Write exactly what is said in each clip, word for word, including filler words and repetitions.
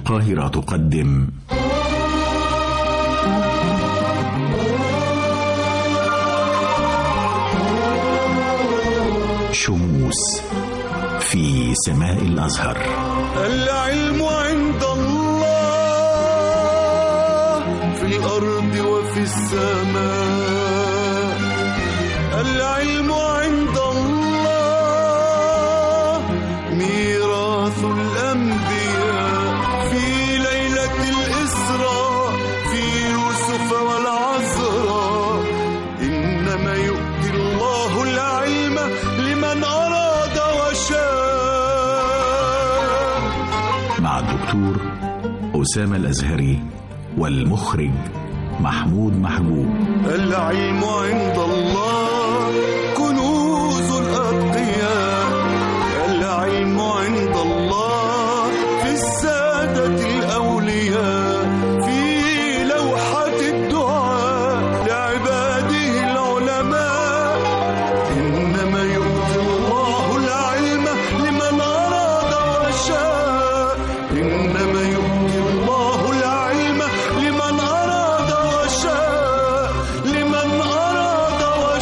القاهرة تقدم شموس في سماء الأزهر. العلم عند الله في الأرض وفي السماء، العلم عند الله ميراث الأنبياء، في ليلة الإسراء في يوسف والعذراء، إنما يؤتي الله العلم لمن أراد وشاء. مع الدكتور أسامة الأزهري والمخرج محمود محجوب. العلم عند الله كنوز الأتقياء، العلم عند الله في السادة الأولياء، في لوحة الدعاء لعباده العلماء، إنما يؤتي الله العلم لمن أراد وشاء، إنما يؤتي الله العلم لمن أراد وشاء، لمن أراد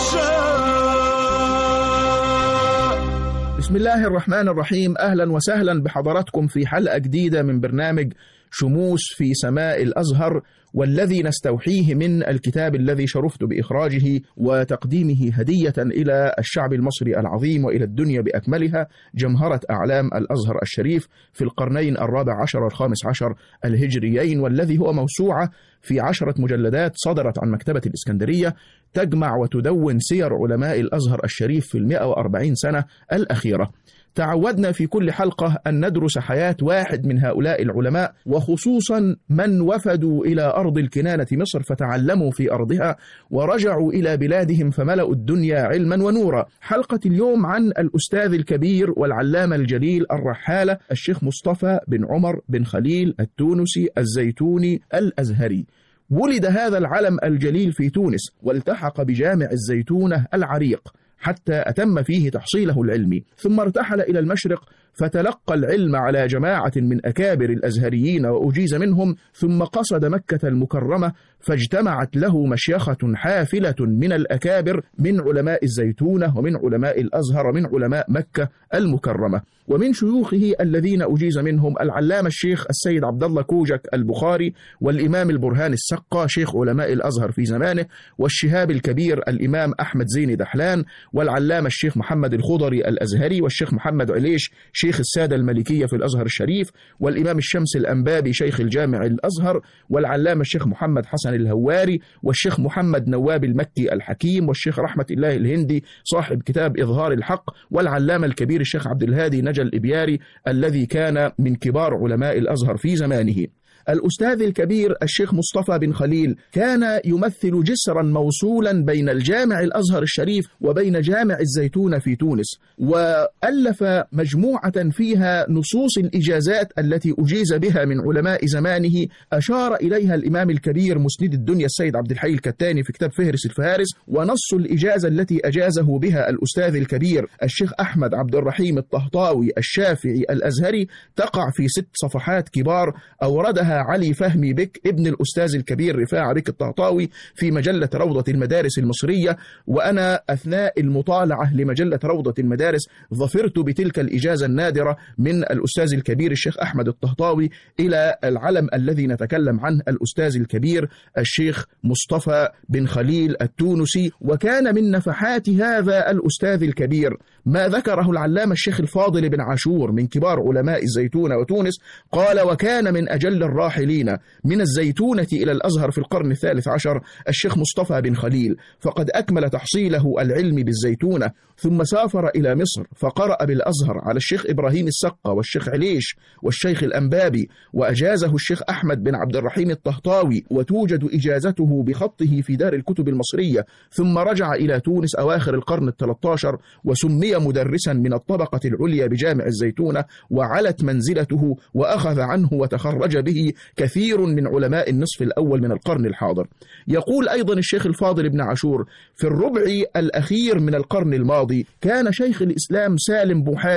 وشاء. بسم الله الرحمن الرحيم. أهلا وسهلا بحضراتكم في حلقة جديدة من برنامج شموس في سماء الأزهر، والذي نستوحيه من الكتاب الذي شرفت بإخراجه وتقديمه هدية إلى الشعب المصري العظيم وإلى الدنيا بأكملها، جمهرة أعلام الأزهر الشريف في القرنين الرابع عشر والخامس عشر الهجريين، والذي هو موسوعة في عشرة مجلدات صدرت عن مكتبة الإسكندرية، تجمع وتدون سير علماء الأزهر الشريف في المئة وأربعين سنة الأخيرة. تعودنا في كل حلقة أن ندرس حياة واحد من هؤلاء العلماء، وخصوصا من وفدوا إلى أرض الكنانة مصر فتعلموا في أرضها ورجعوا إلى بلادهم فملأوا الدنيا علما ونورا. حلقة اليوم عن الأستاذ الكبير والعلامة الجليل الرحالة الشيخ مصطفى بن عمر بن خليل التونسي الزيتوني الأزهري. ولد هذا العلم الجليل في تونس، والتحق بجامع الزيتونة العريق حتى أتم فيه تحصيله العلمي، ثم ارتحل إلى المشرق فتلقى العلم على جماعة من أكابر الأزهريين وأجيز منهم، ثم قصد مكة المكرمة فاجتمعت له مشيخة حافلة من الأكابر من علماء الزيتونة ومن علماء الأزهر ومن علماء مكة المكرمة. ومن شيوخه الذين أجيز منهم العلامة الشيخ السيد عبد الله كوجك البخاري، والإمام البرهان السقا شيخ علماء الأزهر في زمانه، والشهاب الكبير الإمام أحمد زين دحلان، والعلامة الشيخ محمد الخضري الأزهري، والشيخ محمد عليش شيخ السادة الملكية في الأزهر الشريف، والإمام الشمس الأنبابي شيخ الجامع الأزهر، والعلامة الشيخ محمد حسن الهواري، والشيخ محمد نواب المكي الحكيم، والشيخ رحمة الله الهندي صاحب كتاب إظهار الحق، والعلامة الكبير الشيخ عبد الهادي نجا الإبياري الذي كان من كبار علماء الأزهر في زمانه. الأستاذ الكبير الشيخ مصطفى بن خليل كان يمثل جسرا موصولا بين الجامع الأزهر الشريف وبين جامع الزيتونة في تونس، وألف مجموعة فيها نصوص الإجازات التي أجيز بها من علماء زمانه، أشار إليها الإمام الكبير مسند الدنيا السيد عبد الحي الكتاني في كتاب فهرس الفهارس. ونص الإجازة التي أجازه بها الأستاذ الكبير الشيخ أحمد عبد الرحيم الطهطاوي الشافعي الأزهري تقع في ست صفحات كبار أوردها علي فهمي بك ابن الأستاذ الكبير رفاعة بك الطهطاوي في مجلة روضة المدارس المصرية. وأنا أثناء المطالعة لمجلة روضة المدارس ظفرت بتلك الإجازة النادرة من الأستاذ الكبير الشيخ أحمد الطهطاوي إلى العلم الذي نتكلم عنه الأستاذ الكبير الشيخ مصطفى بن خليل التونسي. وكان من نفحات هذا الأستاذ الكبير ما ذكره العلامة الشيخ الفاضل بن عاشور من كبار علماء الزيتونة وتونس، قال: وكان من أجل الراحلين من الزيتونة إلى الأزهر في القرن الثالث عشر الشيخ مصطفى بن خليل، فقد أكمل تحصيله العلمي بالزيتونة، ثم سافر إلى مصر فقرأ بالأزهر على الشيخ إبراهيم السقا والشيخ عليش والشيخ الأنبابي، وأجازه الشيخ أحمد بن عبد الرحيم الطهطاوي، وتوجد إجازته بخطه في دار الكتب المصرية. ثم رجع إلى تونس أواخر القرن الثالث عشر وسمي مدرسا من الطبقة العليا بجامع الزيتونة، وعلت منزلته وأخذ عنه وتخرج به كثير من علماء النصف الأول من القرن الحاضر. يقول أيضا الشيخ الفاضل بن عاشور: في الربع الأخير من القرن الماضي كان شيخ الإسلام سالم بوحاجب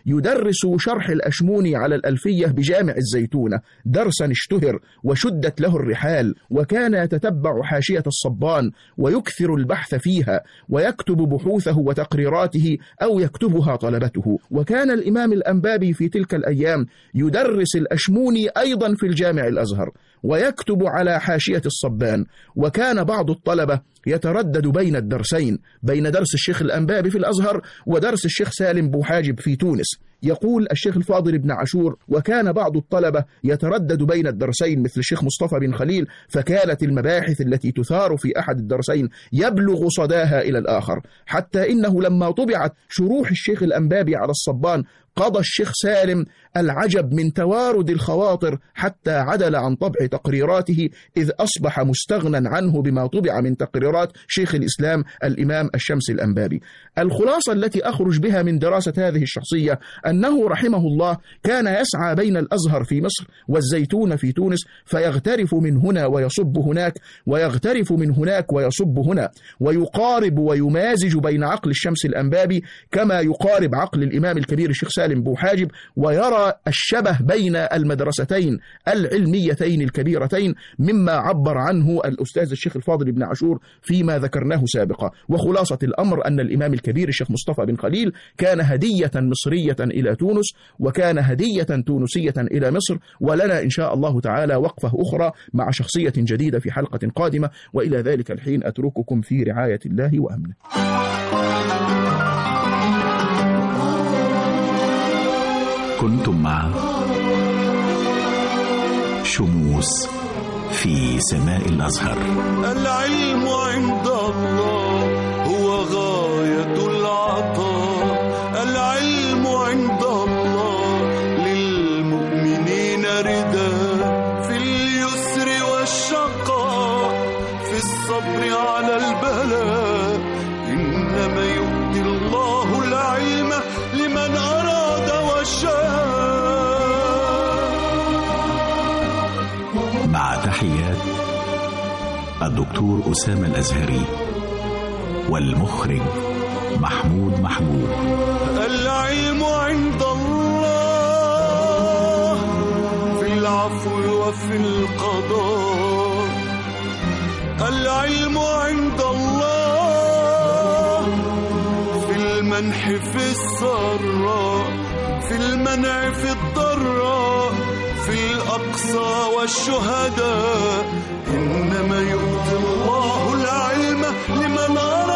يدرس شرح الأشموني على الألفية بجامع الزيتونة درسا اشتهر وشدت له الرحال، وكان يتتبع حاشية الصبان ويكثر البحث فيها ويكتب بحوثه وتقريراته أو يكتبها طلبته. وكان الإمام الأنبابي في تلك الأيام يدرس الأشموني أيضا في الجامع الأزهر ويكتب على حاشية الصبان. وكان بعض الطلبة يتردد بين الدرسين، بين درس الشيخ الأنبابي في الأزهر ودرس الشيخ سالم بوحاجب في تونس. يقول الشيخ الفاضل ابن عاشور: وكان بعض الطلبة يتردد بين الدرسين مثل الشيخ مصطفى بن خليل، فكانت المباحث التي تثار في أحد الدرسين يبلغ صداها إلى الآخر، حتى إنه لما طبعت شروح الشيخ الأنبابي على الصبان قضى الشيخ سالم العجب من توارد الخواطر حتى عدل عن طبع تقريراته، إذ أصبح مستغنى عنه بما طبع من تقريرات شيخ الإسلام الإمام الشمس الأنبابي. الخلاصة التي أخرج بها من دراسة هذه الشخصية أنه رحمه الله كان يسعى بين الأزهر في مصر والزيتون في تونس، فيغترف من هنا ويصب هناك، ويغترف من هناك ويصب هنا، ويقارب ويمازج بين عقل الشمس الأنبابي كما يقارب عقل الإمام الكبير الشيخ سالم بوحاجب، ويرى الشبه بين المدرستين العلميتين الكبيرتين مما عبر عنه الأستاذ الشيخ الفاضل بن عاشور فيما ذكرناه سابقا. وخلاصة الأمر أن الإمام الكبير الشيخ مصطفى بن خليل كان هدية مصرية إلى تونس، وكان هدية تونسية إلى مصر. ولنا إن شاء الله تعالى وقفة أخرى مع شخصية جديدة في حلقة قادمة، وإلى ذلك الحين أترككم في رعاية الله وأمنه. كنتم مع شموس في سماء الأزهر. العلم عند الله هو غاية العطاء، العلم عند الله للمؤمنين رداء، في اليسر والشقاء، في الصبر على البلاء، إنما يؤتي الله العلم لمن أراد وشاء. مع تحيات الدكتور أسامة الأزهري والمخرج محمود محجوب. العلم عند الله في العفو وفي القضاء، العلم عند الله في المنح في السراء، في المنع في الضراء، في الأقصى والشهداء، إنما يؤتي الله العلم لمن أراد